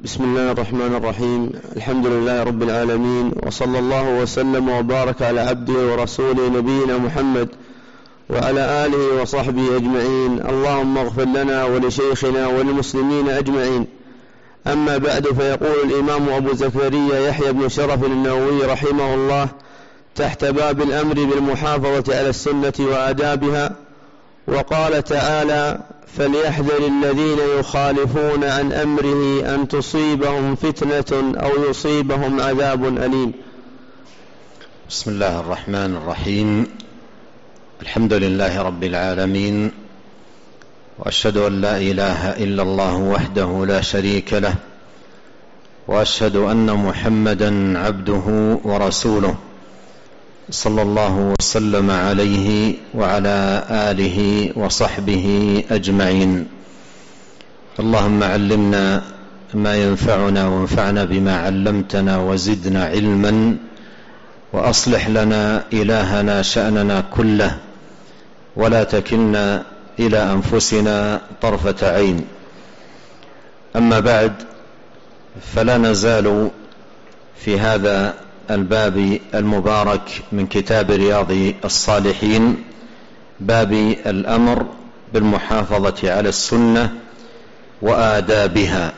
بسم الله الرحمن الرحيم. الحمد لله رب العالمين، وصلى الله وسلم وبارك على عبده ورسوله نبينا محمد وعلى آله وصحبه أجمعين. اللهم اغفر لنا ولشيخنا وللمسلمين أجمعين. أما بعد، فيقول الإمام أبو زكريا يحيى بن شرف النووي رحمه الله تحت باب الأمر بالمحافظة على السنة وآدابها، وقال تعالى: فليحذر الذين يخالفون عن أمره أن تصيبهم فتنة أو يصيبهم عذاب أليم. بسم الله الرحمن الرحيم. الحمد لله رب العالمين، وأشهد أن لا إله إلا الله وحده لا شريك له، وأشهد أن محمدا عبده ورسوله، صلى الله وسلم عليه وعلى آله وصحبه أجمعين. اللهم علمنا ما ينفعنا وانفعنا بما علمتنا وزدنا علما، وأصلح لنا إلهنا شأننا كله، ولا تكلنا إلى أنفسنا طرفة عين. أما بعد، فلا نزال في هذا الباب المبارك من كتاب رياض الصالحين، باب الأمر بالمحافظة على السنة وآدابها.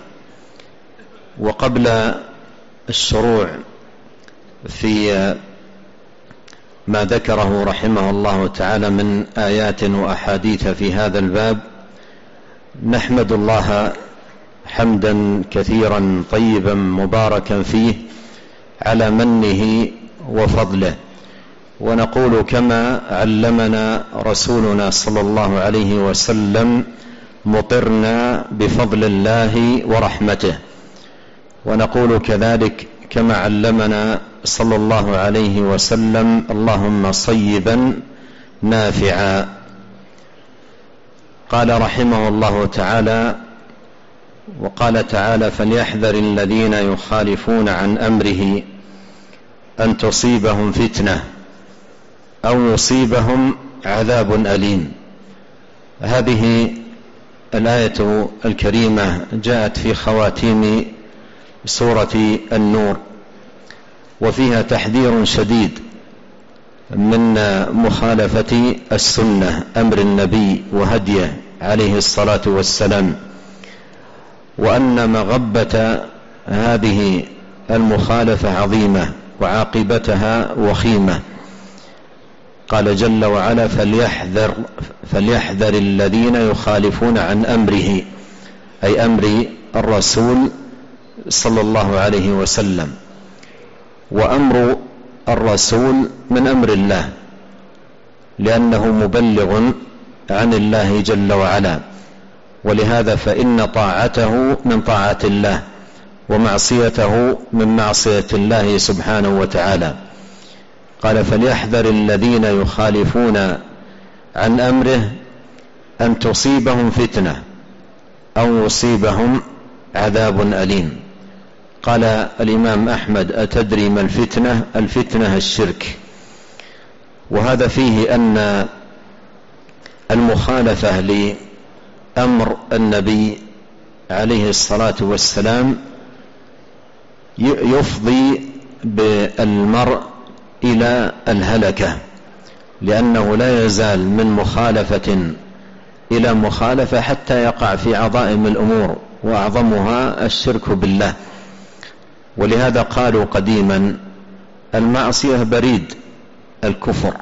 وقبل الشروع في ما ذكره رحمه الله تعالى من آيات وأحاديث في هذا الباب، نحمد الله حمدا كثيرا طيبا مباركا فيه على منه وفضله، ونقول كما علمنا رسولنا صلى الله عليه وسلم: مطرنا بفضل الله ورحمته. ونقول كذلك كما علمنا صلى الله عليه وسلم: اللهم صيبا نافعا. قال رحمه الله تعالى: وقال تعالى: فليحذر الذين يخالفون عن أمره أن تصيبهم فتنة أو يصيبهم عذاب أليم. هذه الآية الكريمة جاءت في خواتيم سورة النور، وفيها تحذير شديد من مخالفة السنة، أمر النبي وهديه عليه الصلاة والسلام، وأن مغبة هذه المخالفة عظيمة وعاقبتها وخيمة. قال جل وعلا: فليحذر الذين يخالفون عن أمره، أي أمر الرسول صلى الله عليه وسلم. وأمر الرسول من أمر الله، لأنه مبلغ عن الله جل وعلا، ولهذا فإن طاعته من طاعة الله، ومعصيته من معصية الله سبحانه وتعالى. قال: فليحذر الذين يخالفون عن أمره أن تصيبهم فتنة أو يصيبهم عذاب أليم. قال الإمام أحمد: أتدري ما الفتنة؟ الفتنة الشرك. وهذا فيه أن المخالفة لأمر النبي عليه الصلاة والسلام يفضي بالمرء إلى الهلكة، لأنه لا يزال من مخالفة إلى مخالفة حتى يقع في عظائم الأمور، وأعظمها الشرك بالله. ولهذا قالوا قديما: المعصية بريد الكفر،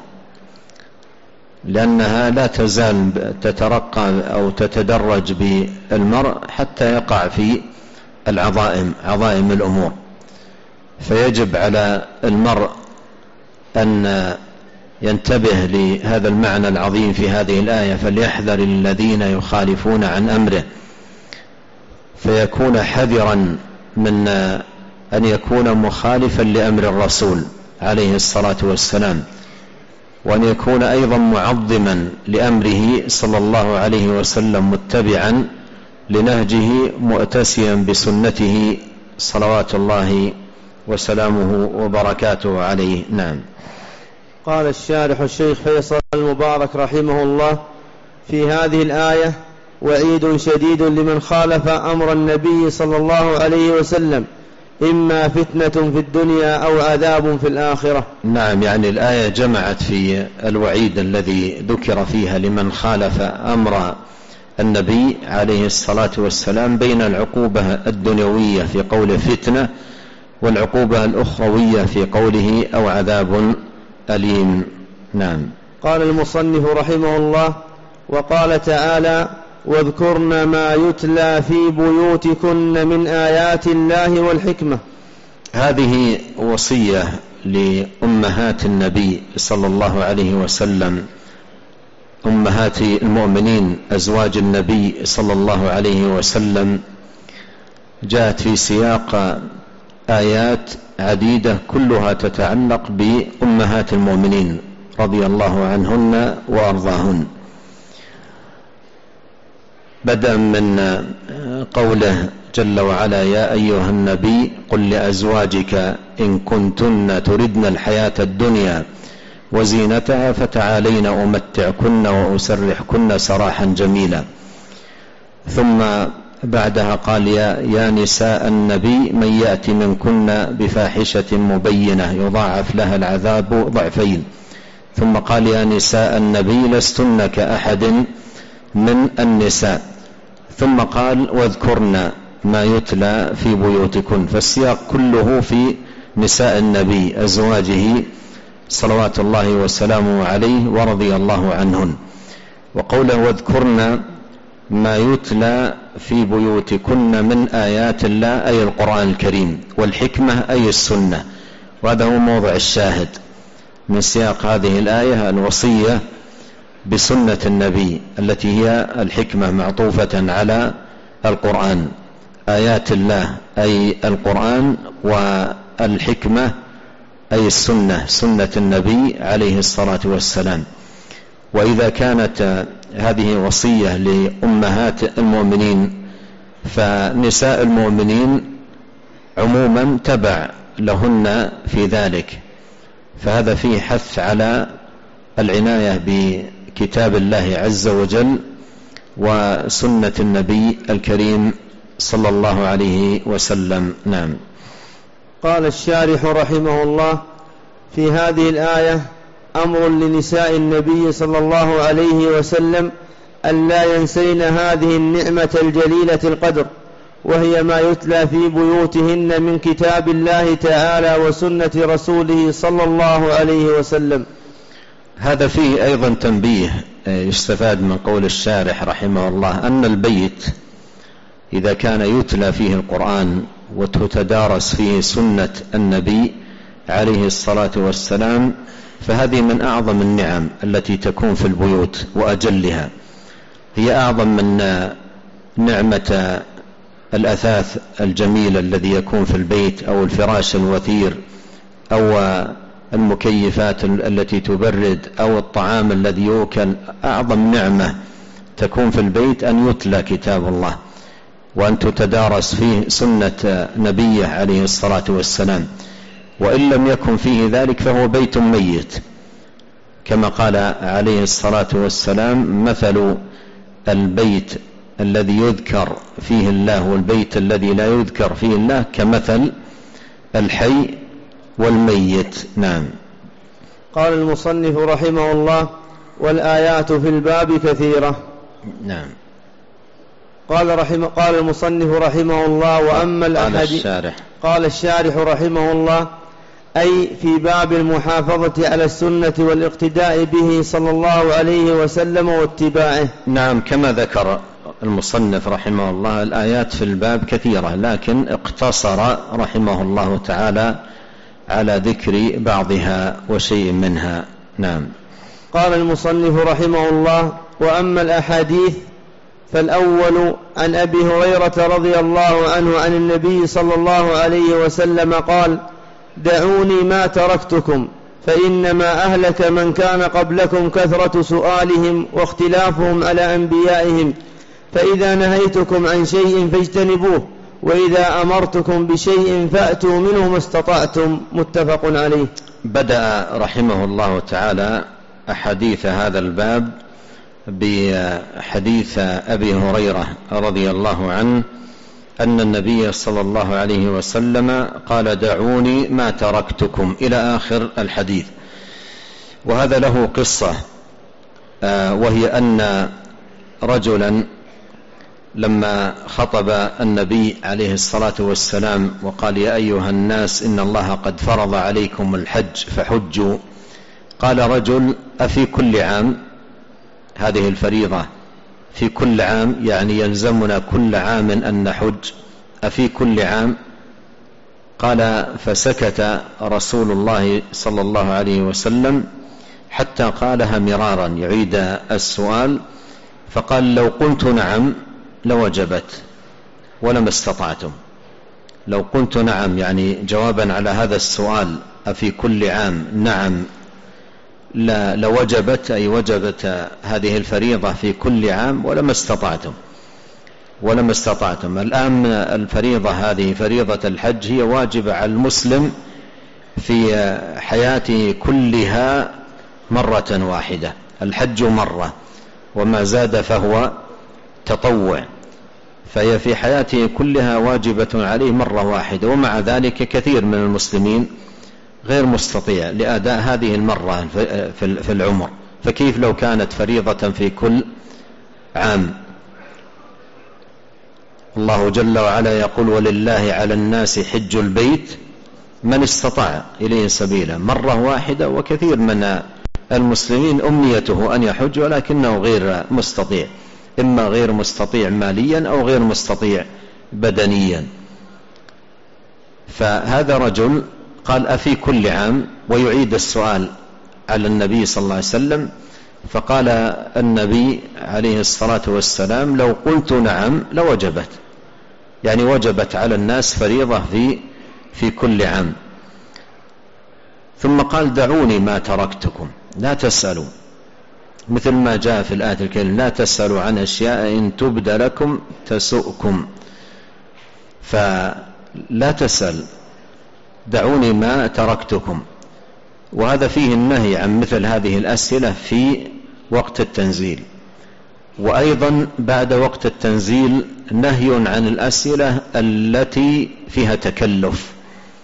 لأنها لا تزال تترقى أو تتدرج بالمرء حتى يقع في عظائم الأمور. فيجب على المرء أن ينتبه لهذا المعنى العظيم في هذه الآية: فليحذر الذين يخالفون عن أمره، فيكون حذرا من أن يكون مخالفا لأمر الرسول عليه الصلاة والسلام، وأن يكون أيضا معظما لأمره صلى الله عليه وسلم، متبعا لنهجه، مؤتسيا بسنته صلوات الله وسلامه وبركاته عليه. نعم. قال الشارح الشيخ فيصل المبارك رحمه الله في هذه الآية: وعيد شديد لمن خالف أمر النبي صلى الله عليه وسلم، إما فتنة في الدنيا أو عذاب في الآخرة. نعم، يعني الآية جمعت في الوعيد الذي ذكر فيها لمن خالف أمر النبي عليه الصلاة والسلام بين العقوبة الدنيوية في قوله فتنة والعقوبة الأخروية في قوله أو عذاب أليم. نعم. قال المصنف رحمه الله: وقال تعالى: واذكرن ما يتلى في بيوتكن من آيات الله والحكمة. هذه وصية لأمهات النبي صلى الله عليه وسلم، أمهات المؤمنين أزواج النبي صلى الله عليه وسلم، جاءت في سياق آيات عديدة كلها تتعلق بأمهات المؤمنين رضي الله عنهن وأرضاهن، بدءا من قوله جل وعلا: يا أيها النبي قل لأزواجك إن كنتن تردن الحياة الدنيا وزينتها فتعالين أمتعكن وأسرحكن سراحا جميلا. ثم بعدها قال: يا نساء النبي من يأتي منكن بفاحشة مبينة يضاعف لها العذاب ضعفين. ثم قال: يا نساء النبي لستن كأحد من النساء. ثم قال: واذكرن ما يتلى في بيوتكن. فالسياق كله في نساء النبي أزواجه صلوات الله وسلامه عليه ورضي الله عنهن. وقوله واذكرن ما يتلى في بيوتكن من آيات الله أي القرآن الكريم، والحكمة أي السنة، وهذا هو موضع الشاهد من سياق هذه الآية، الوصية بسنة النبي التي هي الحكمة معطوفة على القرآن. آيات الله أي القرآن، والحكمة أي السنة، سنة النبي عليه الصلاة والسلام. وإذا كانت هذه وصية لأمهات المؤمنين، فنساء المؤمنين عموما تبع لهن في ذلك، فهذا فيه حث على العناية بكتاب الله عز وجل وسنة النبي الكريم صلى الله عليه وسلم. نعم. قال الشارح رحمه الله: في هذه الآية أمر لنساء النبي صلى الله عليه وسلم أن لا ينسين هذه النعمة الجليلة القدر، وهي ما يتلى في بيوتهن من كتاب الله تعالى وسنة رسوله صلى الله عليه وسلم. هذا فيه أيضا تنبيه يستفاد من قول الشارح رحمه الله، أن البيت إذا كان يتلى فيه القرآن وتتدارس فيه سنة النبي عليه الصلاة والسلام، فهذه من أعظم النعم التي تكون في البيوت وأجلها. هي أعظم من نعمة الأثاث الجميل الذي يكون في البيت، أو الفراش الوثير، أو المكيفات التي تبرد، أو الطعام الذي يؤكل. أعظم نعمة تكون في البيت أن يتلى كتاب الله وأن تتدارس فيه سنة نبيه عليه الصلاة والسلام. وإن لم يكن فيه ذلك فهو بيت ميت، كما قال عليه الصلاة والسلام: مثل البيت الذي يذكر فيه الله والبيت الذي لا يذكر فيه الله كمثل الحي والميت. نعم. قال المصنف رحمه الله: والآيات في الباب كثيرة. نعم. قال المصنف رحمه الله: وأما الأحاديث. قال الشارح رحمه الله: أي في باب المحافظة على السنة والاقتداء به صلى الله عليه وسلم واتباعه. نعم، كما ذكر المصنف رحمه الله الآيات في الباب كثيرة، لكن اقتصر رحمه الله تعالى على ذكر بعضها وشيء منها. نعم. قال المصنف رحمه الله: وأما الأحاديث فالأول عن أبي هريرة رضي الله عنه عن النبي صلى الله عليه وسلم قال: دعوني ما تركتكم، فإنما أهلك من كان قبلكم كثرة سؤالهم واختلافهم على أنبيائهم، فإذا نهيتكم عن شيء فاجتنبوه، وإذا أمرتكم بشيء فأتوا منه ما استطعتم. متفق عليه. بدأ رحمه الله تعالى أحاديث هذا الباب بحديث أبي هريرة رضي الله عنه أن النبي صلى الله عليه وسلم قال: دعوني ما تركتكم، إلى آخر الحديث. وهذا له قصة، وهي أن رجلا لما خطب النبي عليه الصلاة والسلام وقال: يا أيها الناس إن الله قد فرض عليكم الحج فحجوا، قال رجل: أفي كل عام؟ هذه الفريضة في كل عام، يعني يلزمنا كل عام أن نحج، أفي كل عام؟ قال: فسكت رسول الله صلى الله عليه وسلم حتى قالها مرارا يعيد السؤال، فقال: لو قلت نعم لوجبت ولما استطعتم. لو قلت نعم يعني جوابا على هذا السؤال أفي كل عام نعم لا لوجبت، أي وجبت هذه الفريضة في كل عام ولما استطعتم. الآن الفريضة هذه فريضة الحج هي واجبة على المسلم في حياته كلها مرة واحدة، الحج مرة، وما زاد فهو تطوع، فهي في حياته كلها واجبة عليه مرة واحدة. ومع ذلك كثير من المسلمين غير مستطيع لأداء هذه المرة في العمر، فكيف لو كانت فريضة في كل عام؟ الله جل وعلا يقول: ولله على الناس حج البيت من استطاع إليه سبيلا، مرة واحدة. وكثير من المسلمين أمنيته أن يحج ولكنه غير مستطيع، إما غير مستطيع ماليا أو غير مستطيع بدنيا. فهذا رجل قال: أفي كل عام؟ ويعيد السؤال على النبي صلى الله عليه وسلم، فقال النبي عليه الصلاة والسلام: لو قلت نعم لوجبت، يعني وجبت على الناس فريضة في كل عام. ثم قال: دعوني ما تركتكم، لا تسألوا، مثل ما جاء في الآية الكريمة: لا تسألوا عن أشياء إن تبد لكم تسؤكم. فلا تسأل، دعوني ما تركتكم. وهذا فيه النهي عن مثل هذه الأسئلة في وقت التنزيل، وأيضا بعد وقت التنزيل نهي عن الأسئلة التي فيها تكلف،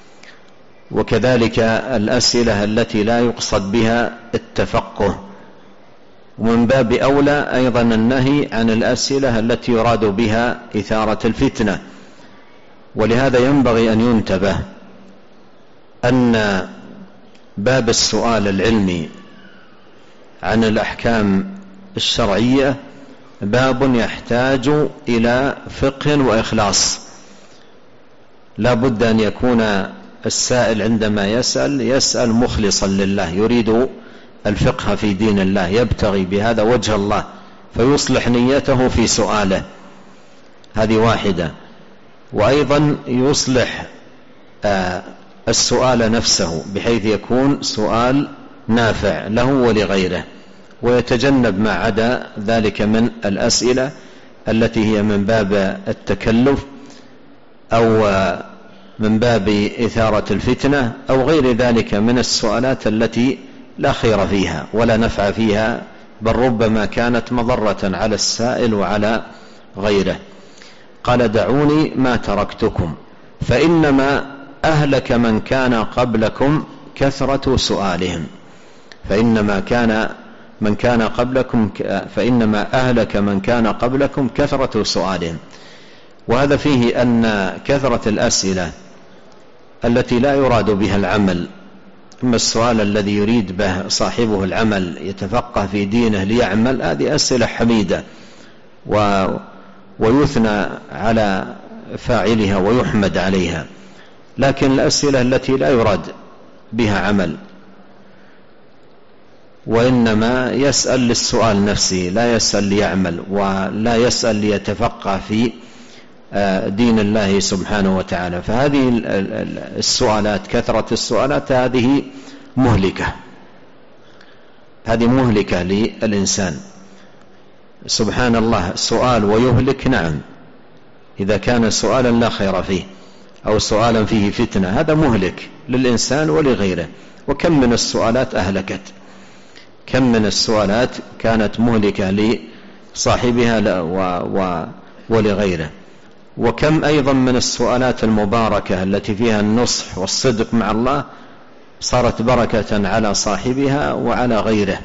وكذلك الأسئلة التي لا يقصد بها التفقه. ومن باب أولى أيضا النهي عن الأسئلة التي يراد بها إثارة الفتنة. ولهذا ينبغي أن ينتبه أن باب السؤال العلمي عن الأحكام الشرعية باب يحتاج إلى فقه وإخلاص. لا بد أن يكون السائل عندما يسأل مخلصا لله، يريد الفقه في دين الله، يبتغي بهذا وجه الله، فيصلح نيته في سؤاله، هذه واحدة. وأيضا يصلح السؤال نفسه بحيث يكون سؤال نافع له ولغيره، ويتجنب ما عدا ذلك من الأسئلة التي هي من باب التكلف أو من باب إثارة الفتنة أو غير ذلك من السؤالات التي لا خير فيها ولا نفع فيها، بل ربما كانت مضرة على السائل وعلى غيره. قال: دعوني ما تركتكم فإنما أهلك من كان قبلكم كثرة سؤالهم. فإنما أهلك من كان قبلكم كثرة سؤالهم. وهذا فيه أن كثرة الأسئلة التي لا يراد بها العمل، أما السؤال الذي يريد به صاحبه العمل يتفقه في دينه ليعمل، هذه أسئلة حميدة ويثنى على فاعلها ويحمد عليها. لكن الأسئلة التي لا يراد بها عمل، وإنما يسأل للسؤال نفسه، لا يسأل ليعمل ولا يسأل ليتفقه في دين الله سبحانه وتعالى، فهذه السؤالات، كثرة السؤالات، هذه مهلكة للإنسان. سبحان الله، سؤال ويهلك، نعم، إذا كان سؤالا لا خير فيه أو سؤالا فيه فتنة، هذا مهلك للإنسان ولغيره. وكم من السؤالات أهلكت، كم من السؤالات كانت مهلكة لصاحبها ولغيره، وكم أيضا من السؤالات المباركة التي فيها النصح والصدق مع الله صارت بركة على صاحبها وعلى غيره.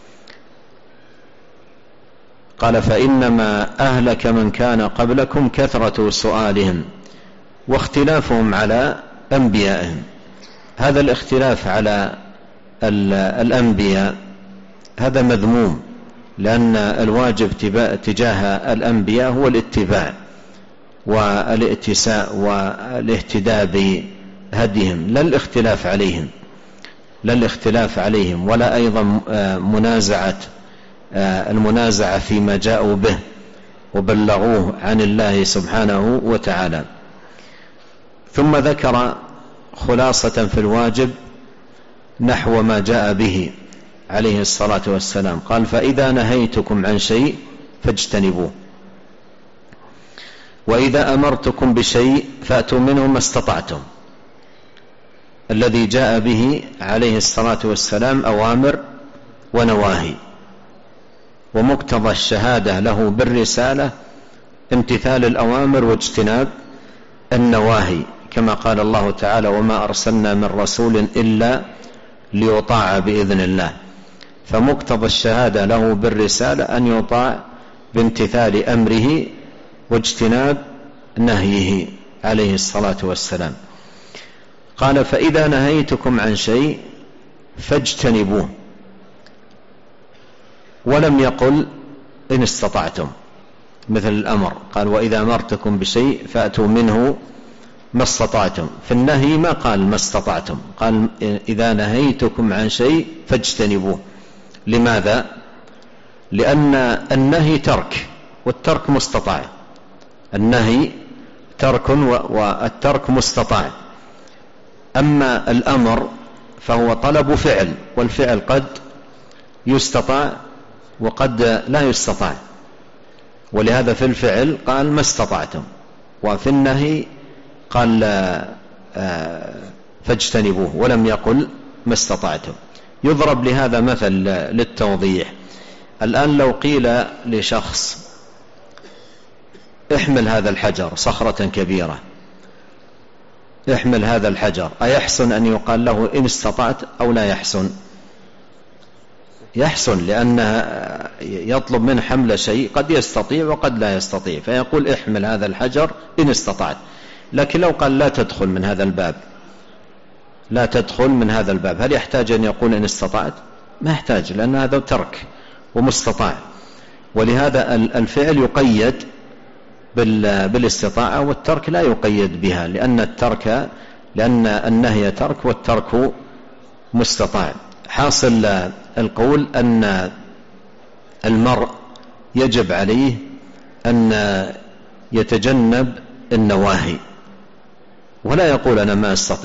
قال: فإنما أهلك من كان قبلكم كثرة سؤالهم واختلافهم على أنبيائهم. هذا الاختلاف على الأنبياء هذا مذموم، لأن الواجب تجاه الأنبياء هو الاتباع والائتساء والاهتداء بهديهم، لا الاختلاف عليهم ولا أيضا المنازعة فيما جاءوا به وبلغوه عن الله سبحانه وتعالى. ثم ذكر خلاصة في الواجب نحو ما جاء به عليه الصلاة والسلام. قال: فإذا نهيتكم عن شيء فاجتنبوه، وإذا أمرتكم بشيء فأتوا منه ما استطعتم. الذي جاء به عليه الصلاة والسلام أوامر ونواهي، ومقتضى الشهادة له بالرسالة امتثال الأوامر واجتناب النواهي، كما قال الله تعالى: وما أرسلنا من رسول إلا ليطاع بإذن الله. فمقتضى الشهادة له بالرسالة أن يطاع بامتثال أمره واجتناب نهيه عليه الصلاة والسلام. قال: فإذا نهيتكم عن شيء فاجتنبوه، ولم يقل إن استطعتم مثل الأمر. قال: وإذا أمرتكم بشيء فأتوا منه ما استطعتم. في النهي ما قال ما استطعتم، قال: إذا نهيتكم عن شيء فاجتنبوه. لماذا؟ لأن النهي ترك والترك مستطاع. النهي ترك والترك مستطاع. أما الأمر فهو طلب فعل، والفعل قد يستطاع وقد لا يستطاع، ولهذا في الفعل قال ما استطعتم، وفي النهي قال فاجتنبوه ولم يقل ما استطعتم. يضرب لهذا مثل للتوضيح. الآن لو قيل لشخص: احمل هذا الحجر، صخرة كبيرة، احمل هذا الحجر، أيحسن أن يقال له إن استطعت أو لا يحسن؟ يحسن، لأنه يطلب من حمل شيء قد يستطيع وقد لا يستطيع، فيقول احمل هذا الحجر إن استطعت. لكن لو قال لا تدخل من هذا الباب، لا تدخل من هذا الباب، هل يحتاج أن يقول إن استطعت؟ ما يحتاج، لأن هذا ترك ومستطاع. ولهذا الفعل يقيد بالاستطاعة، والترك لا يقيد بها، لأن النهي ترك والترك مستطاع. حاصل القول أن المرء يجب عليه أن يتجنب النواهي، ولا يقول أنا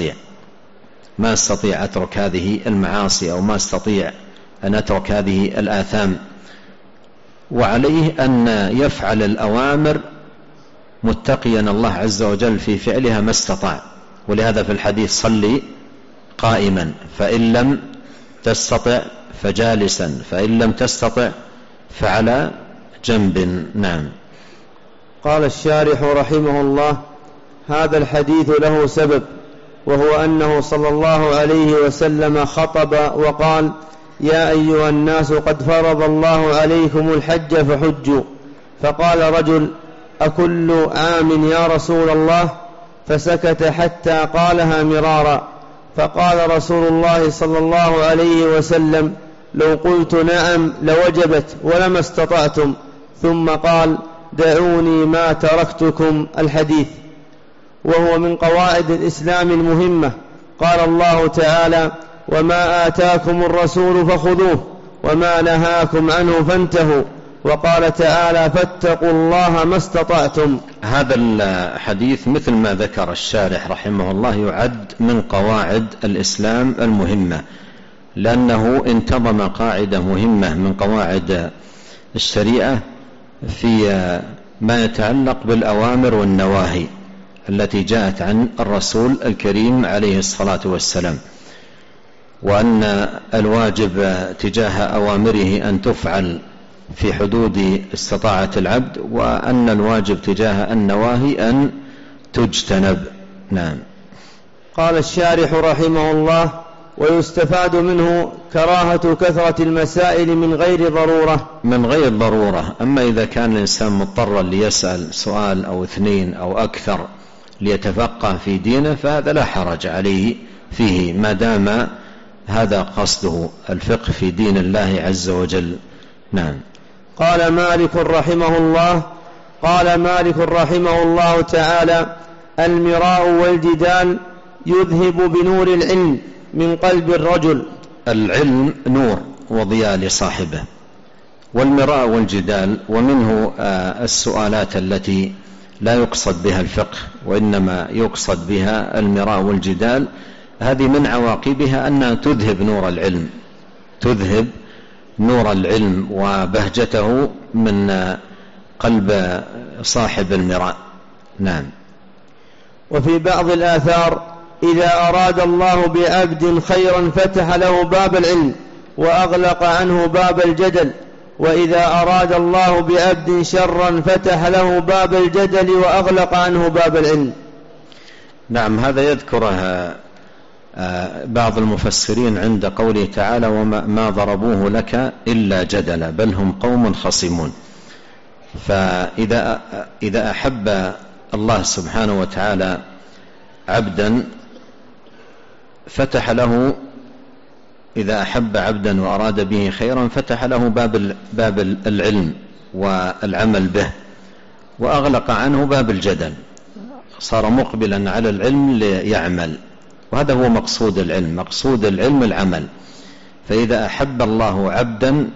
ما أستطيع أترك هذه المعاصي، أو ما أستطيع أن أترك هذه الآثام. وعليه أن يفعل الأوامر متقيا الله عز وجل في فعلها ما استطاع. ولهذا في الحديث: صلي قائما، فإن لم تستطع فجالسا، فإن لم تستطع فعلى جنب. نعم. قال الشارح رحمه الله: هذا الحديث له سبب، وهو أنه صلى الله عليه وسلم خطب وقال: يا أيها الناس قد فرض الله عليكم الحج فحجوا. فقال رجل: أكل عام يا رسول الله؟ فسكت حتى قالها مرارا. فقال رسول الله صلى الله عليه وسلم: لو قلت نعم لوجبت ولما استطعتم. ثم قال: دعوني ما تركتكم. الحديث. وهو من قواعد الإسلام المهمة. قال الله تعالى: وما آتاكم الرسول فخذوه وما نهاكم عنه فانتهوا. وقال تعالى: فاتقوا الله ما استطعتم. هذا الحديث مثل ما ذكر الشارح رحمه الله يعد من قواعد الإسلام المهمة، لأنه انتظم قاعدة مهمة من قواعد الشريعة في ما يتعلق بالأوامر والنواهي التي جاءت عن الرسول الكريم عليه الصلاة والسلام. وأن الواجب تجاه أوامره أن تفعل في حدود استطاعة العبد، وأن الواجب تجاه النواهي أن تجتنب. نعم. قال الشارح رحمه الله: ويستفاد منه كراهة كثرة المسائل من غير ضرورة. من غير ضرورة. أما إذا كان الإنسان مضطرا ليسأل سؤال أو اثنين أو أكثر ليتفقه في دينه فهذا لا حرج عليه فيه، ما دام هذا قصده الفقه في دين الله عز وجل. نعم. قال مالك رحمه الله تعالى: المراء والجدال يذهب بنور العلم من قلب الرجل. العلم نور وضياء لصاحبه، والمراء والجدال ومنه السؤالات التي لا يقصد بها الفقه وإنما يقصد بها المراء والجدال، هذه من عواقبها أنها تذهب نور العلم وبهجته من قلب صاحب المراء. نعم. وفي بعض الآثار: إذا أراد الله بعبد خيرا فتح له باب العلم وأغلق عنه باب الجدل، وإذا أراد الله بعبد شرا فتح له باب الجدل وأغلق عنه باب العلم. نعم. هذا يذكره بعض المفسرين عند قوله تعالى: وما ضربوه لك إلا جدلا بل هم قوم خصمون. فإذا أحب الله سبحانه وتعالى عبدا فتح له، إذا أحب عبدا وأراد به خيرا فتح له باب العلم والعمل به، وأغلق عنه باب الجدل، صار مقبلا على العلم ليعمل. وهذا هو مقصود العلم العمل. فإذا أحب الله عبدا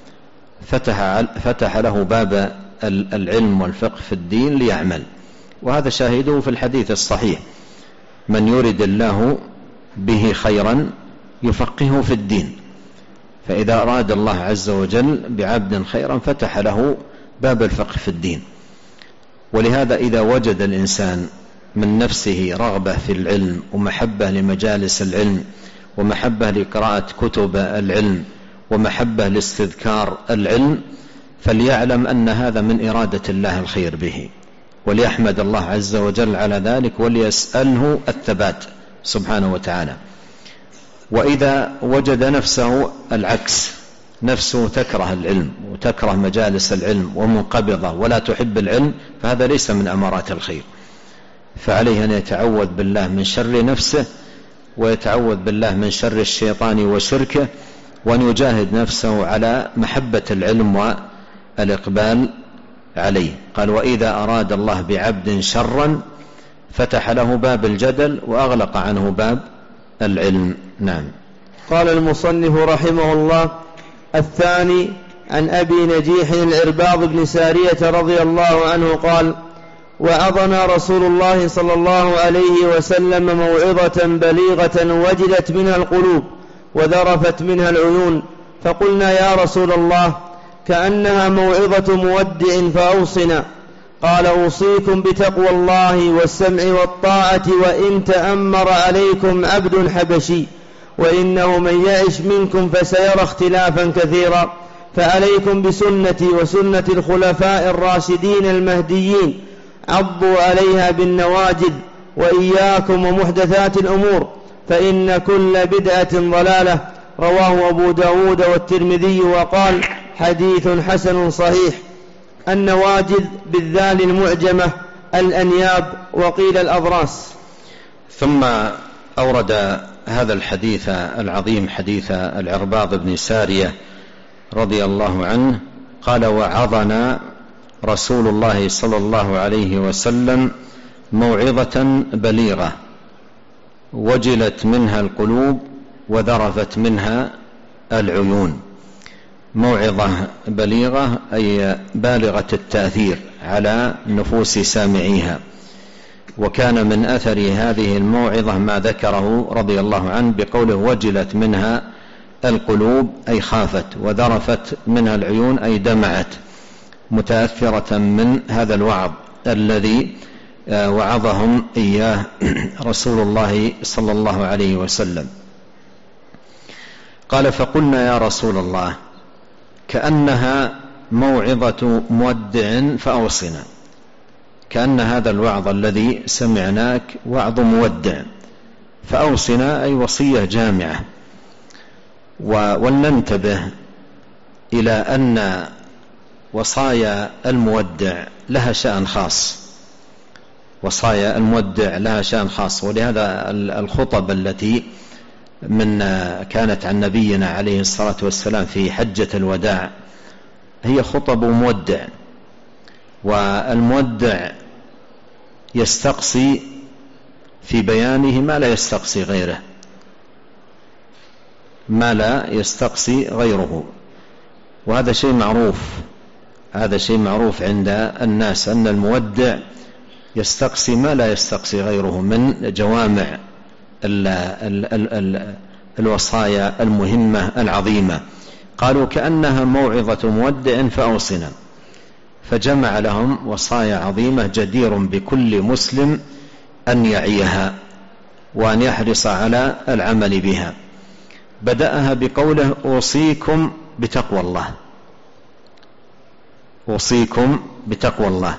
فتح له باب العلم والفقه في الدين ليعمل، وهذا شاهده في الحديث الصحيح: من يرد الله به خيرا يفقهه في الدين. فإذا أراد الله عز وجل بعبد خيرا فتح له باب الفقه في الدين. ولهذا إذا وجد الإنسان من نفسه رغبة في العلم ومحبة لمجالس العلم ومحبة لقراءة كتب العلم ومحبة لاستذكار العلم، فليعلم أن هذا من إرادة الله الخير به، وليحمد الله عز وجل على ذلك وليسأله الثبات سبحانه وتعالى. وإذا وجد نفسه العكس، نفسه تكره العلم وتكره مجالس العلم ومنقبضة ولا تحب العلم، فهذا ليس من أمارات الخير. فعليه أن يتعوذ بالله من شر نفسه ويتعوذ بالله من شر الشيطان وشركه، وأن يجاهد نفسه على محبة العلم والإقبال عليه. قال: وإذا أراد الله بعبد شرا فتح له باب الجدل وأغلق عنه باب العلم. نعم. قال المصنف رحمه الله: الثاني عن أبي نجيح العرباض بن سارية رضي الله عنه قال: وعظنا رسول الله صلى الله عليه وسلم موعظة بليغة وجلت منها القلوب وذرفت منها العيون، فقلنا: يا رسول الله، كأنها موعظة مودع فأوصنا. قال: أوصيكم بتقوى الله والسمع والطاعة وإن تأمر عليكم عبد حبشي، وإنه من يعش منكم فسيرى اختلافا كثيرا، فعليكم بسنتي وسنة الخلفاء الراشدين المهديين، عضوا عليها بالنواجذ، وإياكم ومحدثات الأمور، فإن كل بدعة ضلالة. رواه أبو داود والترمذي وقال: حديث حسن صحيح. النواجذ بالذال المعجمة الأنياب، وقيل الأضراس. ثم أورد هذا الحديث العظيم، حديث العرباض بن سارية رضي الله عنه، قال: وعظنا رسول الله صلى الله عليه وسلم موعظة بليغة وجلت منها القلوب وذرفت منها العيون. موعظة بليغة أي بالغة التأثير على نفوس سامعيها. وكان من أثر هذه الموعظة ما ذكره رضي الله عنه بقوله: وجلت منها القلوب أي خافت، وذرفت منها العيون أي دمعت، متأثرة من هذا الوعظ الذي وعظهم إياه رسول الله صلى الله عليه وسلم. قال: فقلنا يا رسول الله كأنها موعظة مودع فأوصنا، كأن هذا الوعظ الذي سمعناك وعظ مودع، فأوصنا أي وصية جامعة. ولننتبه إلى أن وصايا المودع لها شأن خاص، وصايا المودع لها شأن خاص. ولهذا الخطب التي كانت عن نبينا عليه الصلاة والسلام في حجة الوداع هي خطب مودع، والمودع يستقصي في بيانه ما لا يستقصي غيره، ما لا يستقصي غيره. وهذا شيء معروف، هذا شيء معروف عند الناس أن المودع يستقصي ما لا يستقصي غيره من جوامع الوصايا المهمة العظيمة. قالوا: كأنها موعظة مودع فأوصنا، فجمع لهم وصايا عظيمة جدير بكل مسلم أن يعيها وأن يحرص على العمل بها. بدأها بقوله: أوصيكم بتقوى الله، أوصيكم بتقوى الله.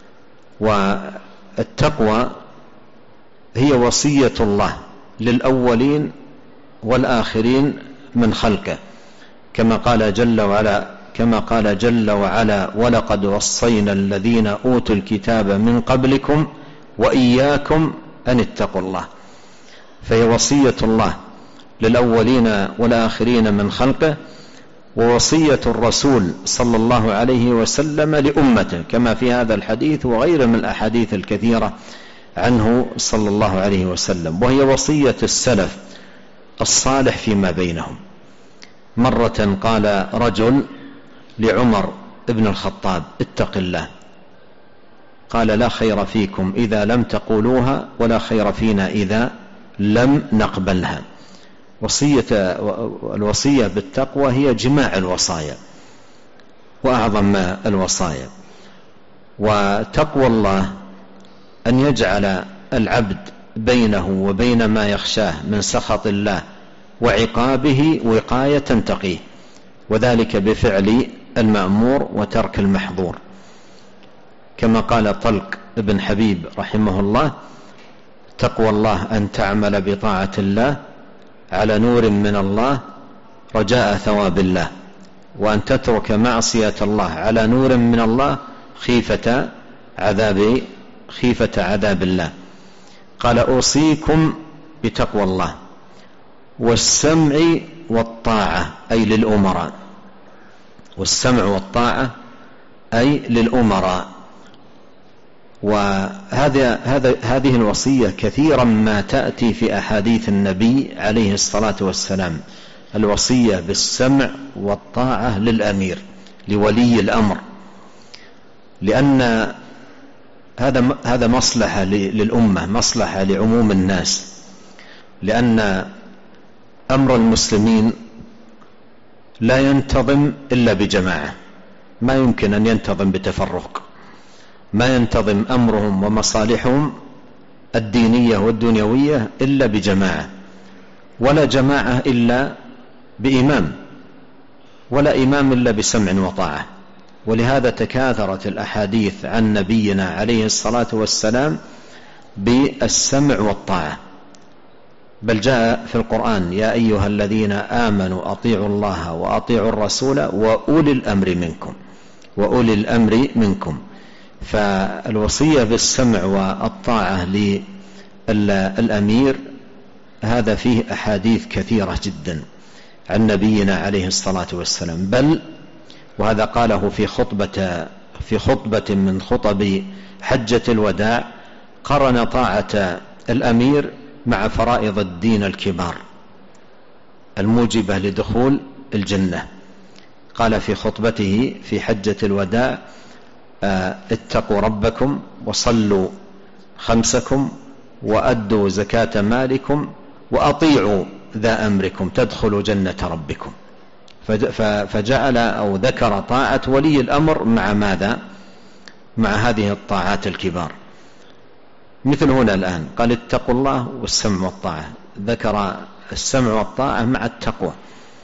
والتقوى هي وصية الله للأولين والآخرين من خلقه، كما قال جل وعلا: ولقد وصينا الذين أوتوا الكتاب من قبلكم وإياكم أن اتقوا الله. فهي وصية الله للأولين والآخرين من خلقه، ووصية الرسول صلى الله عليه وسلم لأمته، كما في هذا الحديث وغيره من الأحاديث الكثيرة عنه صلى الله عليه وسلم. وهي وصية السلف الصالح فيما بينهم. مرة قال رجل لعمر بن الخطاب: اتق الله. قال: لا خير فيكم إذا لم تقولوها، ولا خير فينا إذا لم نقبلها. الوصية بالتقوى هي جماع الوصايا وأعظم الوصايا. وتقوى الله أن يجعل العبد بينه وبين ما يخشاه من سخط الله وعقابه وقاية تقيه، وذلك بفعل المأمور وترك المحظور، كما قال طلق بن حبيب رحمه الله: تقوى الله أن تعمل بطاعة الله على نور من الله رجاء ثواب الله، وأن تترك معصية الله على نور من الله خيفة عذاب الله. قال: أوصيكم بتقوى الله والسمع والطاعة أي للأمراء، والسمع والطاعة أي للأمراء. وهذه الوصية كثيرا ما تأتي في أحاديث النبي عليه الصلاة والسلام، الوصية بالسمع والطاعة للأمير لولي الأمر، لأن هذا مصلحة للأمة، مصلحة لعموم الناس، لأن أمر المسلمين لا ينتظم إلا بجماعة، ما يمكن أن ينتظم بتفرق، ما ينتظم أمرهم ومصالحهم الدينية والدنيوية إلا بجماعة، ولا جماعة إلا بإمام، ولا إمام إلا بسمع وطاعة. ولهذا تكاثرت الأحاديث عن نبينا عليه الصلاة والسلام بالسمع والطاعة، بل جاء في القرآن: يا أيها الذين آمنوا أطيعوا الله وأطيعوا الرسول وأولي الأمر منكم. فالوصية بالسمع والطاعة للأمير هذا فيه أحاديث كثيرة جدا عن نبينا عليه الصلاة والسلام، بل وهذا قاله في خطبة من خطب حجة الوداع، قرن طاعة الأمير مع فرائض الدين الكبار الموجبة لدخول الجنة. قال في خطبته في حجة الوداع: اتقوا ربكم وصلوا خمسكم وأدوا زكاة مالكم وأطيعوا ذا أمركم تدخلوا جنة ربكم. فجعل أو ذكر طاعة ولي الأمر مع ماذا؟ مع هذه الطاعات الكبار. مثل هنا الآن قال: اتقوا الله والسمع والطاعة، ذكر السمع والطاعة مع التقوى،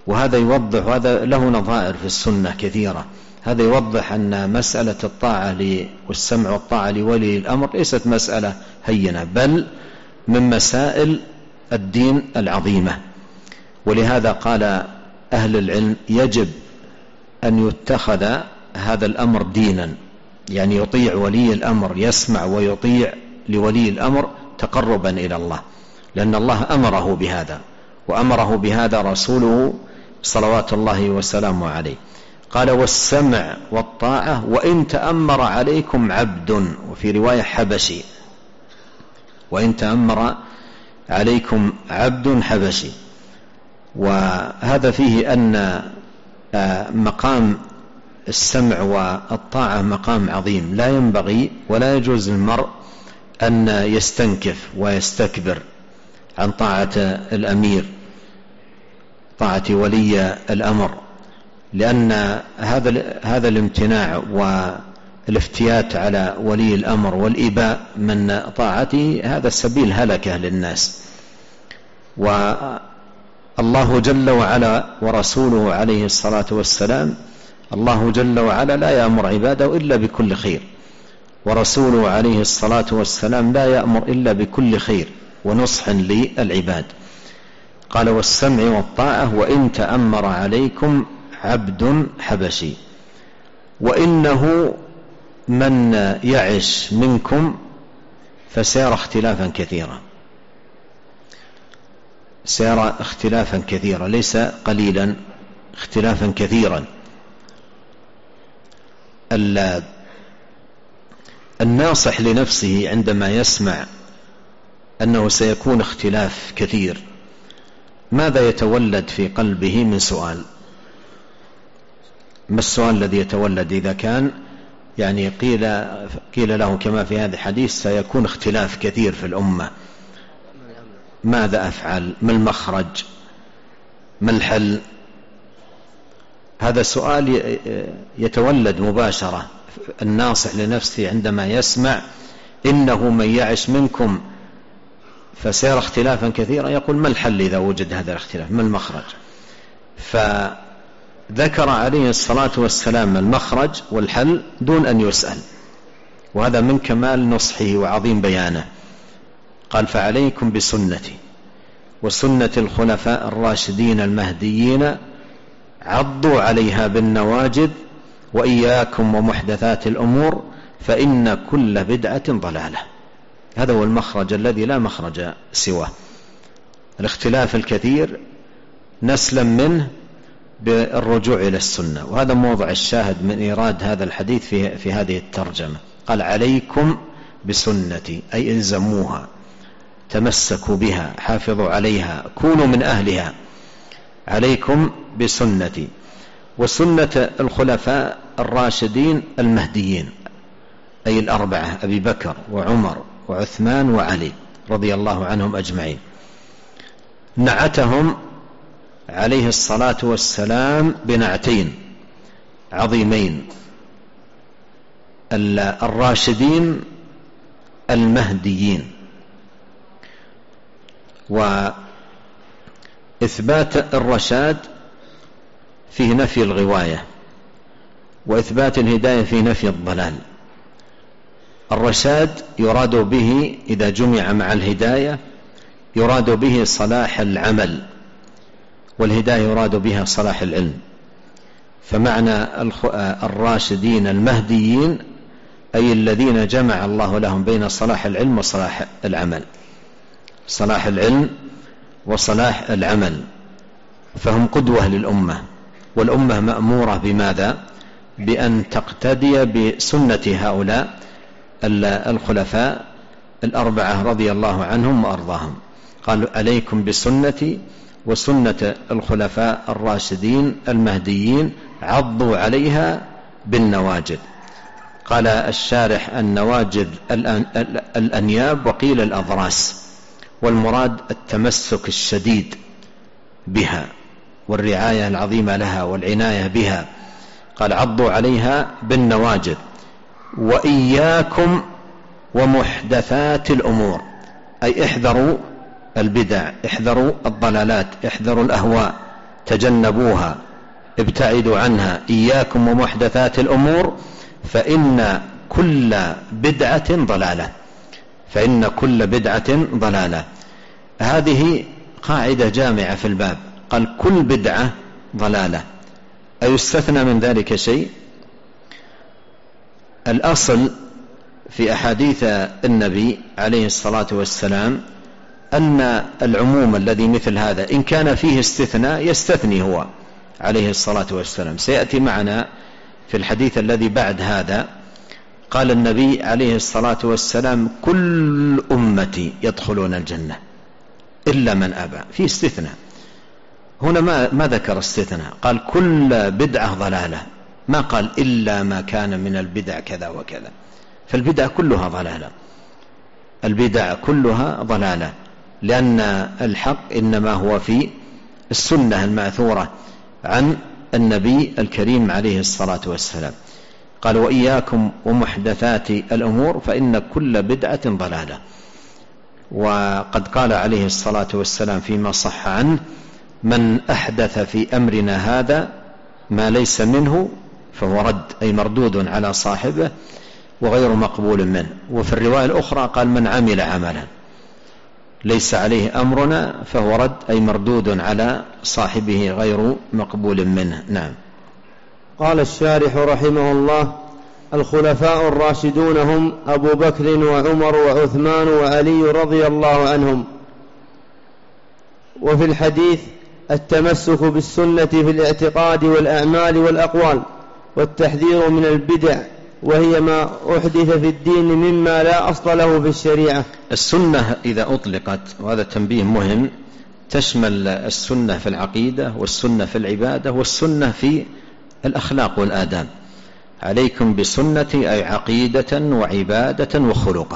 وهذا يوضح، وهذا له نظائر في السنة كثيرة، هذا يوضح أن مسألة الطاعة والسمع والطاعة لولي الأمر ليست مسألة هينة، بل من مسائل الدين العظيمة. ولهذا قال أهل العلم يجب أن يتخذ هذا الأمر دينا، يعني يطيع ولي الأمر، يسمع ويطيع لولي الأمر تقربا إلى الله، لأن الله أمره بهذا، وأمره بهذا رسوله صلوات الله وسلامه عليه. قال والسمع والطاعة وإن تأمر عليكم عبد، وفي رواية حبشي، وإن تأمر عليكم عبد حبشي. وهذا فيه أن مقام السمع والطاعة مقام عظيم، لا ينبغي ولا يجوز للمرء أن يستنكف ويستكبر عن طاعة الأمير، طاعة ولي الأمر، لأن هذا الامتناع والافتيات على ولي الأمر والإباء من طاعته هذا سبيل هلكة للناس. والله جل وعلا ورسوله عليه الصلاة والسلام، الله جل وعلا لا يأمر عباده إلا بكل خير، ورسوله عليه الصلاة والسلام لا يأمر إلا بكل خير ونصح للعباد. قال والسمع والطاعة وإن تأمر عليكم عبد حبشي. وإنه من يعش منكم فسيرى اختلافا كثيرا، سيرى اختلافا كثيرا، ليس قليلا، اختلافا كثيرا. الناصح لنفسه عندما يسمع أنه سيكون اختلاف كثير، ماذا يتولد في قلبه من سؤال؟ ما السؤال الذي يتولد إذا كان يعني قيل له كما في هذا الحديث سيكون اختلاف كثير في الأمة، ماذا أفعل؟ ما المخرج؟ ما الحل؟ هذا سؤال يتولد مباشرة. الناصح لنفسه عندما يسمع إنه من يعش منكم فسيرى اختلافا كثيرا يقول ما الحل إذا وجد هذا الاختلاف؟ ما المخرج؟ فذكر عليه الصلاة والسلام المخرج والحل دون أن يسأل، وهذا من كمال نصحه وعظيم بيانه. قال فعليكم بسنتي وسنة الخلفاء الراشدين المهديين عضوا عليها بالنواجذ وإياكم ومحدثات الأمور فإن كل بدعة ضلالة. هذا هو المخرج الذي لا مخرج سواه. الاختلاف الكثير نسلم منه بالرجوع إلى السنة، وهذا موضع الشاهد من إيراد هذا الحديث في هذه الترجمة. قال عليكم بسنتي أي إلزموها، تمسكوا بها، حافظوا عليها، كونوا من أهلها. عليكم بسنتي وسنة الخلفاء الراشدين المهديين أي الأربعة، أبي بكر وعمر وعثمان وعلي رضي الله عنهم أجمعين. نعتهم عليه الصلاة والسلام بنعتين عظيمين: الراشدين المهديين. وإثبات الرشاد فيه نفي الغواية، وإثبات الهداية فيه نفي الضلال. الرشاد يراد به إذا جمع مع الهداية يراد به صلاح العمل، والهداية يراد بها صلاح العلم. فمعنى الراشدين المهديين أي الذين جمع الله لهم بين صلاح العلم وصلاح العمل، صلاح العلم وصلاح العمل، فهم قدوة للأمة، والأمة مأمورة بماذا؟ بأن تقتدي بسنة هؤلاء الخلفاء الأربعة رضي الله عنهم وأرضاهم. قالوا عليكم بسنتي وسنة الخلفاء الراشدين المهديين عضوا عليها بالنواجذ. قال الشارح النواجذ الأنياب، وقيل الأضراس، والمراد التمسك الشديد بها والرعاية العظيمة لها والعناية بها. قال عضوا عليها بالنواجذ. وإياكم ومحدثات الأمور أي احذروا البدع، احذروا الضلالات، احذروا الأهواء، تجنبوها ابتعدوا عنها، إياكم ومحدثات الأمور فإن كل بدعة ضلالة، فإن كل بدعة ضلالة. هذه قاعدة جامعة في الباب، قال كل بدعة ضلالة. أيستثنى من ذلك شيء؟ الأصل في أحاديث النبي عليه الصلاة والسلام أن العموم الذي مثل هذا إن كان فيه استثناء يستثني هو عليه الصلاة والسلام. سيأتي معنا في الحديث الذي بعد هذا قال النبي عليه الصلاة والسلام كل أمتي يدخلون الجنة إلا من أبى، في استثناء هنا، ما ذكر استثناء، قال كل بدعة ضلالة، ما قال إلا ما كان من البدع كذا وكذا. فالبدع كلها ضلالة، البدع كلها ضلالة، لأن الحق إنما هو في السنة المأثورة عن النبي الكريم عليه الصلاة والسلام. قال وإياكم ومحدثات الأمور فإن كل بدعة ضلالة. وقد قال عليه الصلاة والسلام فيما صح عنه من أحدث في أمرنا هذا ما ليس منه فهو رد، أي مردود على صاحبه وغير مقبول منه. وفي الرواية الأخرى قال من عمل عملا ليس عليه أمرنا فهو رد، أي مردود على صاحبه غير مقبول منه. نعم. قال الشارح رحمه الله الخلفاء الراشدون هم أبو بكر وعمر وعثمان وعلي رضي الله عنهم. وفي الحديث التمسك بالسنة في الاعتقاد والأعمال والأقوال، والتحذير من البدع وهي ما أحدث في الدين مما لا أصل له في الشريعة. السنة إذا أطلقت، وهذا تنبيه مهم، تشمل السنة في العقيدة والسنة في العبادة والسنة في الأخلاق والآداب. عليكم بسنتي أي عقيدة وعبادة وخلقا،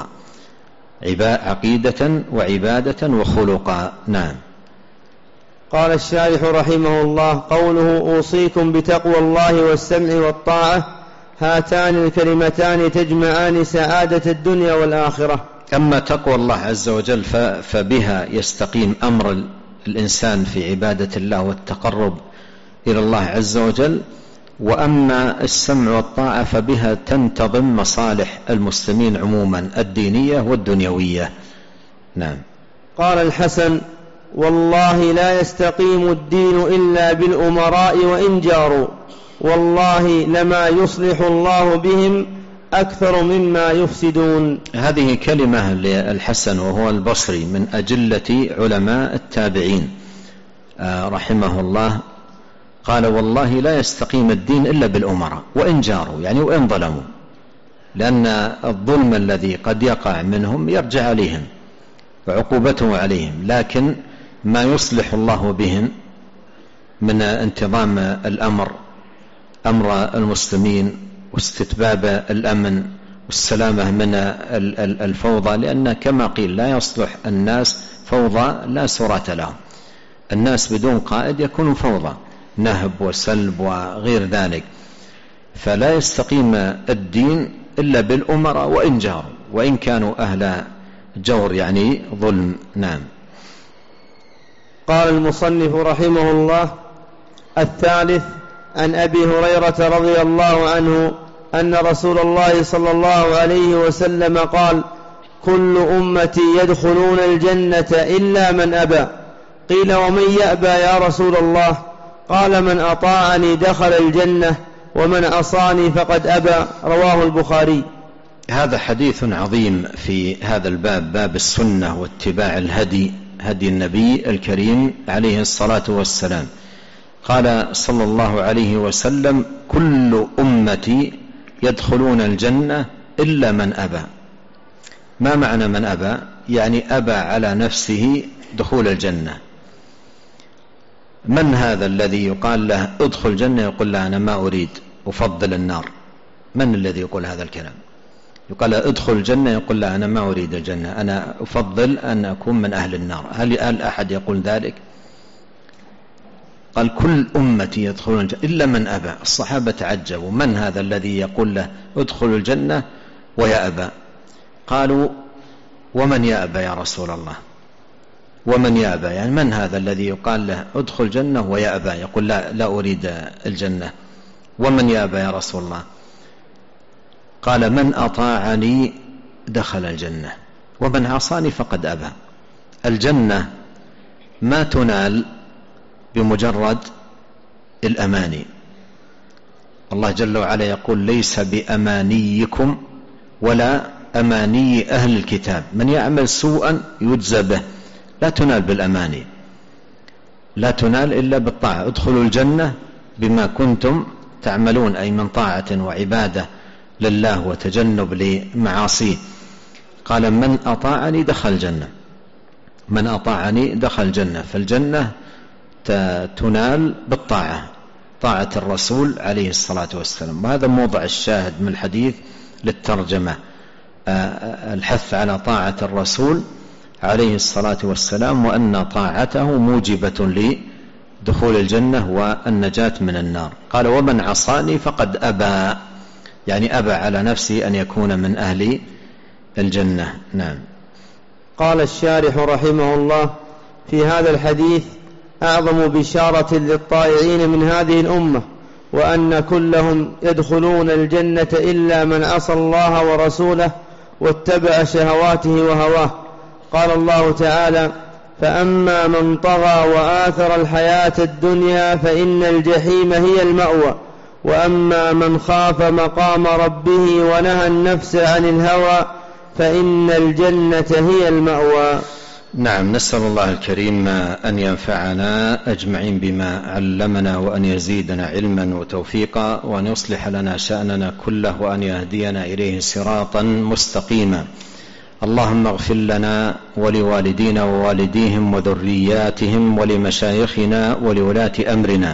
عقيدة وعبادة وخلقا. نعم. قال الشارح رحمه الله قوله أوصيكم بتقوى الله والسمع والطاعة، هاتان الكلمتان تجمعان سعادة الدنيا والآخرة. أما تقوى الله عز وجل فبها يستقيم أمر الإنسان في عبادة الله والتقرب إلى الله عز وجل، وأما السمع والطاعة فبها تنتظم مصالح المسلمين عموما الدينية والدنيوية. نعم. قال الحسن والله لا يستقيم الدين إلا بالأمراء وإن جاروا، والله لما يصلح الله بهم أكثر مما يفسدون. هذه كلمة للحسن وهو البصري من أجلة علماء التابعين رحمه الله. قال والله لا يستقيم الدين إلا بالأمراء وإن جاروا، يعني وإن ظلموا، لأن الظلم الذي قد يقع منهم يرجع عليهم وعقوبته عليهم، لكن ما يصلح الله بهم من انتظام الأمر، أمر المسلمين واستتباب الأمن والسلامة من الفوضى، لأن كما قيل لا يصلح الناس فوضى لا سرة لهم، الناس بدون قائد يكون فوضى، نهب وسلب وغير ذلك. فلا يستقيم الدين إلا بالأمراء وإن جاروا، وإن كانوا أهل جور يعني ظلم. نعم. قال المصنف رحمه الله الثالث عن أبي هريرة رضي الله عنه أن رسول الله صلى الله عليه وسلم قال كل أمتي يدخلون الجنة إلا من أبى. قيل ومن يأبى يا رسول الله؟ قال من أطاعني دخل الجنة ومن عصاني فقد أبى. رواه البخاري. هذا حديث عظيم في هذا الباب، باب السنة واتباع الهدي، هدي النبي الكريم عليه الصلاة والسلام. قال صلى الله عليه وسلم كل أمتي يدخلون الجنة إلا من أبى. ما معنى من أبى؟ يعني أبى على نفسه دخول الجنة. من هذا الذي يقال له ادخل الجنة يقول له أنا ما أريد أفضل النار؟ من الذي يقول هذا الكلام؟ يقال له ادخل الجنة يقول له أنا ما أريد الجنة، أنا أفضل أن أكون من أهل النار. هل أحد يقول ذلك؟ قال كل أمتي يدخلون الجنة إلا من أبى. الصحابة تعجبوا من هذا الذي يقول له ادخل الجنة ويأبى؟ قالوا ومن يأبى يا رسول الله؟ ومن يأبى، يعني من هذا الذي يقال له ادخل الجنة ويأبى، يقول لا أريد الجنة؟ ومن يأبى يا رسول الله؟ قال من أطاعني دخل الجنة ومن عصاني فقد أبى. الجنة ما تنال بمجرد الأماني. الله جل وعلا يقول ليس بأمانيكم ولا أماني أهل الكتاب، من يعمل سوءا يجزى به. لا تنال بالأماني، لا تنال إلا بالطاعة. ادخلوا الجنة بما كنتم تعملون، أي من طاعة وعبادة لله وتجنب لمعاصيه. قال من أطاعني دخل الجنة، من أطاعني دخل الجنة. فالجنة تنال بالطاعة، طاعة الرسول عليه الصلاة والسلام. وهذا موضع الشاهد من الحديث للترجمة، الحث على طاعة الرسول عليه الصلاة والسلام، وأن طاعته موجبة لدخول الجنة والنجاة من النار. قال ومن عصاني فقد أبى، يعني أبى على نفسه أن يكون من أهل الجنة. نعم. قال الشارح رحمه الله في هذا الحديث أعظم بشارة للطائعين من هذه الأمة، وأن كلهم يدخلون الجنة إلا من عصى الله ورسوله واتبع شهواته وهواه. قال الله تعالى فأما من طغى وآثر الحياة الدنيا فإن الجحيم هي المأوى، وأما من خاف مقام ربه ونهى النفس عن الهوى فإن الجنة هي المأوى. نعم. نسأل الله الكريم أن ينفعنا أجمعين بما علمنا، وأن يزيدنا علما وتوفيقا، وأن يصلح لنا شأننا كله، وأن يهدينا إليه صراطا مستقيما. اللهم اغفر لنا ولوالدينا ووالديهم وذرياتهم ولمشايخنا ولولاة أمرنا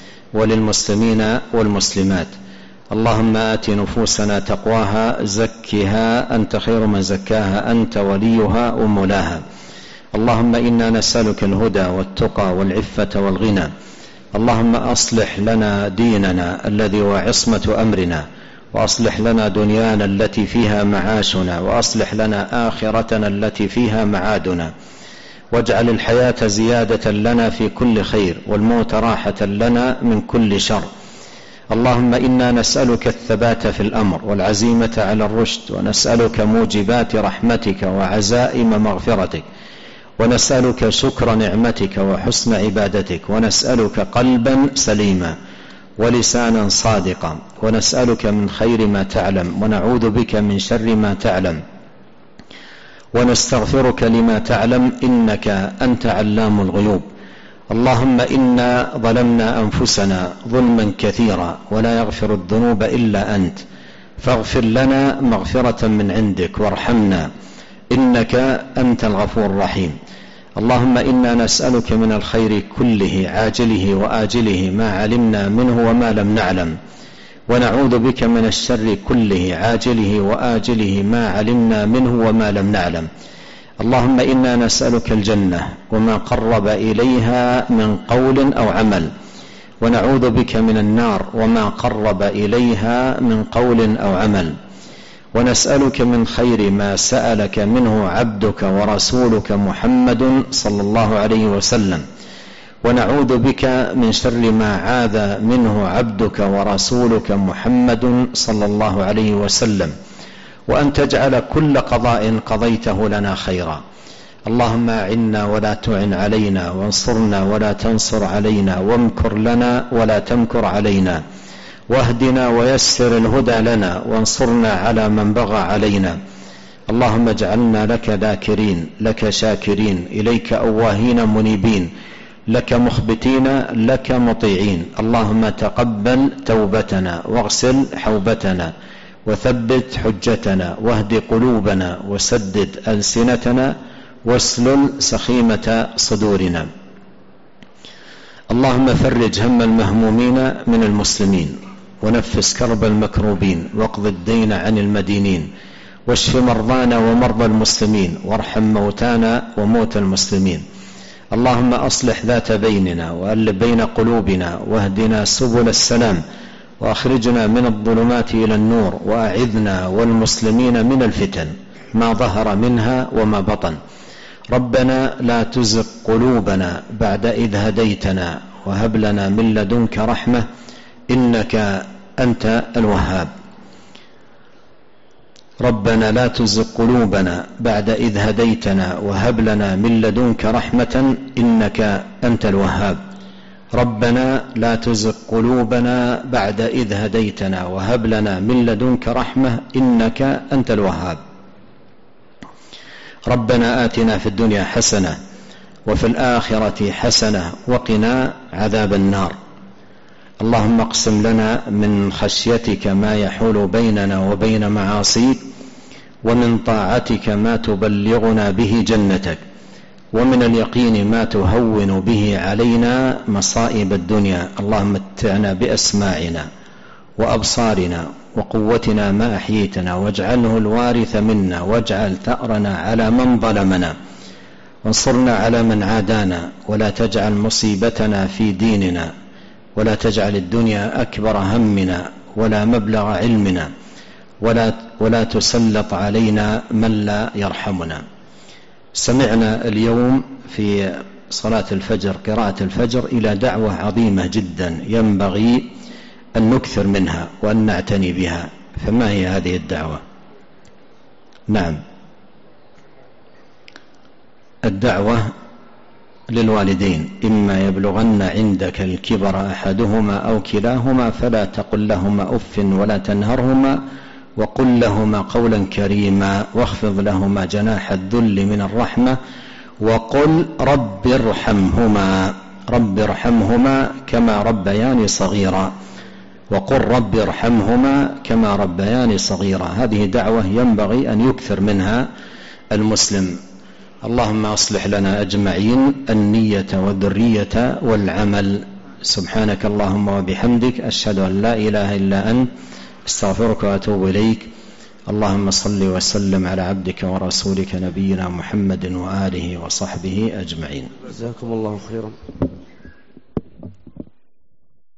وللمسلمين والمسلمات. اللهم آت نفوسنا تقواها زكها أنت خير من زكاها أنت وليها ومولاها. اللهم إنا نسألك الهدى والتقى والعفة والغنى. اللهم أصلح لنا ديننا الذي هو عصمة أمرنا، وأصلح لنا دنيانا التي فيها معاشنا، وأصلح لنا آخرتنا التي فيها معادنا، واجعل الحياة زيادة لنا في كل خير، والموت راحة لنا من كل شر. اللهم إنا نسألك الثبات في الأمر والعزيمة على الرشد، ونسألك موجبات رحمتك وعزائم مغفرتك، ونسألك شكر نعمتك وحسن عبادتك، ونسألك قلبا سليما ولسانا صادقا، ونسألك من خير ما تعلم، ونعوذ بك من شر ما تعلم، ونستغفرك لما تعلم، إنك أنت علام الغيوب. اللهم إنا ظلمنا أنفسنا ظلما كثيرا ولا يغفر الذنوب إلا أنت، فاغفر لنا مغفرة من عندك وارحمنا إنك أنت الغفور الرحيم. اللهم إنا نسألك من الخير كله عاجله وآجله ما علمنا منه وما لم نعلم، ونعوذ بك من الشر كله عاجله وآجله ما علمنا منه وما لم نعلم. اللهم إنا نسألك الجنة وما قرب إليها من قول أو عمل، ونعوذ بك من النار وما قرب إليها من قول أو عمل، ونسألك من خير ما سألك منه عبدك ورسولك محمد صلى الله عليه وسلم، ونعوذ بك من شر ما عاذ منه عبدك ورسولك محمد صلى الله عليه وسلم، وأن تجعل كل قضاء قضيته لنا خيرا. اللهم أعنا ولا تعن علينا، وانصرنا ولا تنصر علينا، وامكر لنا ولا تمكر علينا، واهدنا ويسر الهدى لنا، وانصرنا على من بغى علينا. اللهم اجعلنا لك ذاكرين، لك شاكرين، إليك أواهين منيبين، لك مخبتين، لك مطيعين. اللهم تقبل توبتنا، واغسل حوبتنا، وثبت حجتنا، واهد قلوبنا، وسدد ألسنتنا، واسلل سخيمة صدورنا. اللهم فرج هم المهمومين من المسلمين، ونفس كرب المكروبين، واقض الدين عن المدينين، واشف مرضانا ومرضى المسلمين، وارحم موتانا وموتى المسلمين. اللهم أصلح ذات بيننا، وألف بين قلوبنا، واهدنا سبل السلام، وأخرجنا من الظلمات إلى النور، وأعذنا والمسلمين من الفتن ما ظهر منها وما بطن. ربنا لا تزغ قلوبنا بعد إذ هديتنا وهب لنا من لدنك رحمة إنك أنت الوهاب. ربنا لا تزغ قلوبنا بعد إذ هديتنا وهب لنا من لدنك رحمة إنك أنت الوهاب. ربنا لا تزغ قلوبنا بعد إذ هديتنا وهب لنا من لدنك رحمة إنك أنت الوهاب. ربنا آتنا في الدنيا حسنة وفي الآخرة حسنة وقنا عذاب النار. اللهم اقسم لنا من خشيتك ما يحول بيننا وبين معاصيك، ومن طاعتك ما تبلغنا به جنتك، ومن اليقين ما تهون به علينا مصائب الدنيا. اللهم متعنا بأسماعنا وأبصارنا وقوتنا ما أحييتنا، واجعله الوارث منا، واجعل ثأرنا على من ظلمنا، وانصرنا على من عادانا، ولا تجعل مصيبتنا في ديننا، ولا تجعل الدنيا أكبر همنا ولا مبلغ علمنا، ولا تسلط علينا من لا يرحمنا. سمعنا اليوم في صلاة الفجر قراءة الفجر إلى دعوة عظيمة جدا ينبغي أن نكثر منها وأن نعتني بها. فما هي هذه الدعوة؟ نعم، الدعوة للوالدين: إما يبلغن عندك الكبر أحدهما أو كلاهما فلا تقل لهما أف ولا تنهرهما وقل لهما قولا كريما واخفض لهما جناح الذل من الرحمة وقل رب ارحمهما كما ربياني صغيرا، وقل رب ارحمهما كما ربياني صغيرا. هذه دعوة ينبغي أن يكثر منها المسلم. اللهم أصلح لنا أجمعين النية والذرية والعمل. سبحانك اللهم وبحمدك، أشهد أن لا إله إلا أنت، استغفرك وأتوب إليك. اللهم صل وسلم على عبدك ورسولك نبينا محمد وآله وصحبه أجمعين. جزاكم الله خيرا.